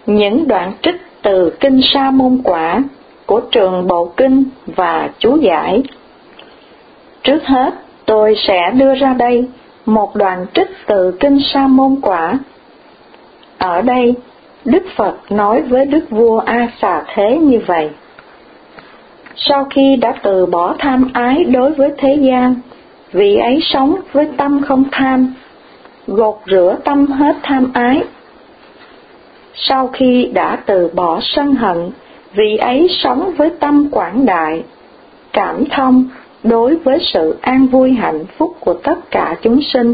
Những đoạn trích từ Kinh Sa Môn Quả của Trường Bộ Kinh và chú giải. Trước hết, tôi sẽ đưa ra đây một đoạn trích từ Kinh Sa Môn Quả. Ở đây, Đức Phật nói với Đức vua A Xà Thế như vậy: sau khi đã từ bỏ tham ái đối với thế gian, vị ấy sống với tâm không tham, gột rửa tâm hết tham ái. Sau khi đã từ bỏ sân hận, vị ấy sống với tâm quảng đại, cảm thông đối với sự an vui hạnh phúc của tất cả chúng sinh.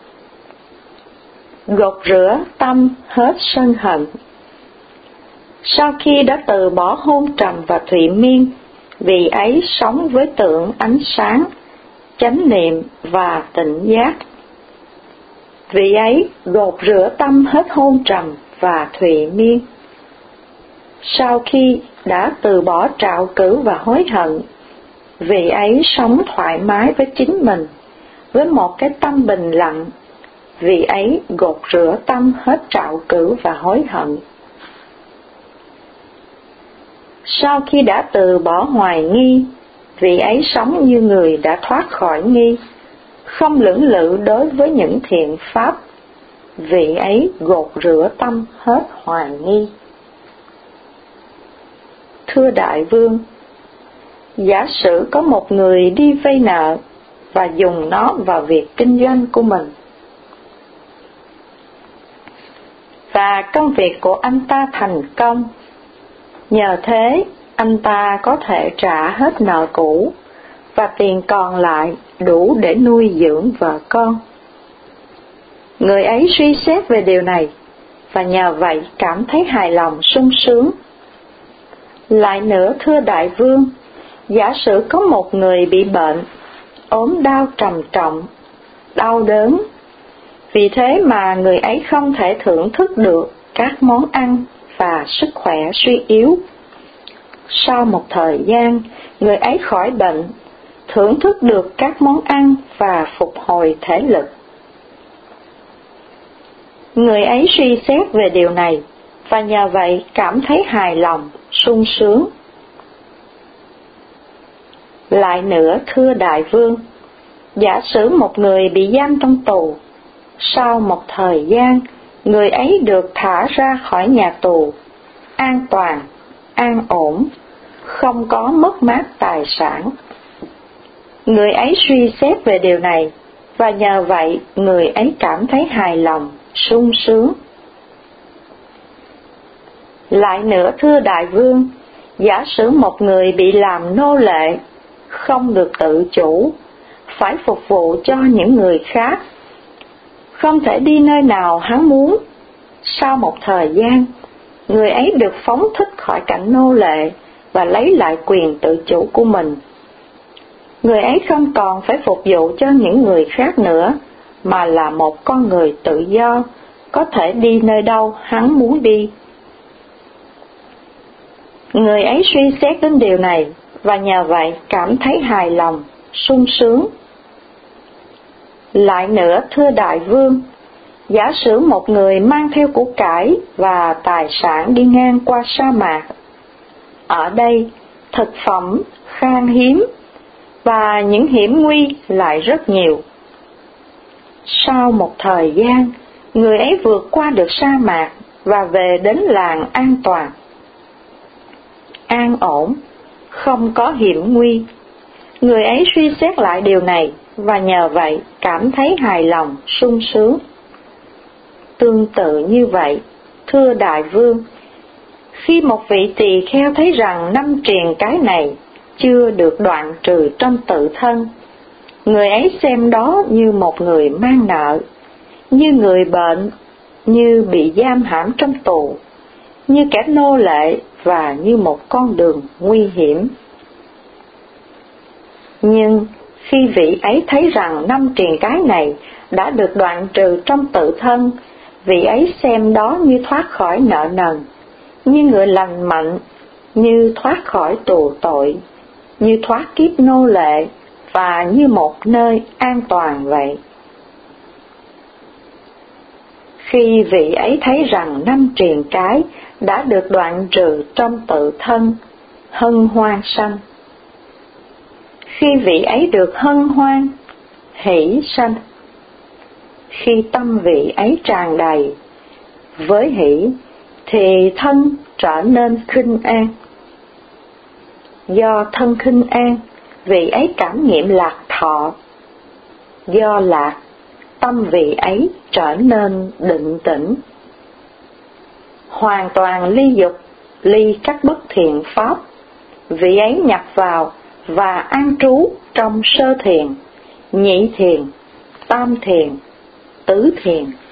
Gột rửa tâm hết sân hận. Sau khi đã từ bỏ hôn trầm và thụy miên, vị ấy sống với tượng ánh sáng, chánh niệm và tịnh giác. Vị ấy gột rửa tâm hết hôn trầm và thụy miên. Sau khi đã từ bỏ trạo cử và hối hận, vị ấy sống thoải mái với chính mình, với một cái tâm bình lặng. Vị ấy gột rửa tâm hết trạo cử và hối hận. Sau khi đã từ bỏ hoài nghi, vị ấy sống như người đã thoát khỏi nghi, không lưỡng lự đối với những thiện pháp. Vị ấy gột rửa tâm hết hoài nghi. Thưa Đại Vương, giả sử có một người đi vay nợ và dùng nó vào việc kinh doanh của mình, và công việc của anh ta thành công. Nhờ thế, anh ta có thể trả hết nợ cũ, và tiền còn lại đủ để nuôi dưỡng vợ con. Người ấy suy xét về điều này, và nhờ vậy cảm thấy hài lòng sung sướng. Lại nữa, thưa Đại Vương, giả sử có một người bị bệnh, ốm đau trầm trọng, đau đớn. Vì thế mà người ấy không thể thưởng thức được các món ăn và sức khỏe suy yếu. Sau một thời gian, người ấy khỏi bệnh, thưởng thức được các món ăn và phục hồi thể lực. Người ấy suy xét về điều này, và nhờ vậy cảm thấy hài lòng, sung sướng. Lại nữa, thưa Đại Vương, giả sử một người bị giam trong tù, sau một thời gian, người ấy được thả ra khỏi nhà tù, an toàn, an ổn, không có mất mát tài sản. Người ấy suy xét về điều này, và nhờ vậy người ấy cảm thấy hài lòng, sung sướng. Lại nữa, thưa Đại Vương, giả sử một người bị làm nô lệ, không được tự chủ, phải phục vụ cho những người khác, không thể đi nơi nào hắn muốn. Sau một thời gian, người ấy được phóng thích khỏi cảnh nô lệ và lấy lại quyền tự chủ của mình. Người ấy không còn phải phục vụ cho những người khác nữa, mà là một con người tự do, có thể đi nơi đâu hắn muốn đi. Người ấy suy xét đến điều này, và nhờ vậy cảm thấy hài lòng, sung sướng. Lại nữa, thưa Đại Vương, giả sử một người mang theo của cải và tài sản đi ngang qua sa mạc. Ở đây, thực phẩm khan hiếm, và những hiểm nguy lại rất nhiều. Sau một thời gian, người ấy vượt qua được sa mạc và về đến làng an toàn, an ổn, không có hiểm nguy. Người ấy suy xét lại điều này, và nhờ vậy cảm thấy hài lòng, sung sướng. Tương tự như vậy, thưa Đại Vương, khi một vị tỳ kheo thấy rằng 5 triền cái này chưa được đoạn trừ trong tự thân, người ấy xem đó như một người mang nợ, như người bệnh, như bị giam hãm trong tù, như kẻ nô lệ và như một con đường nguy hiểm. Nhưng khi vị ấy thấy rằng 5 triền cái này đã được đoạn trừ trong tự thân, vị ấy xem đó như thoát khỏi nợ nần, như người lành mạnh, như thoát khỏi tù tội, như thoát kiếp nô lệ và như một nơi an toàn vậy. Khi vị ấy thấy rằng 5 triền cái đã được đoạn trừ trong tự thân, hân hoan sanh. Khi vị ấy được hân hoan, hỷ sanh. Khi tâm vị ấy tràn đầy với hỷ, thì thân trở nên khinh an. Do thân khinh an, vị ấy cảm nghiệm lạc thọ. Do lạc, tâm vị ấy trở nên định tĩnh. Hoàn toàn ly dục, ly các bất thiện pháp, vị ấy nhập vào và an trú trong sơ thiền, nhị thiền, tam thiền, tứ thiền,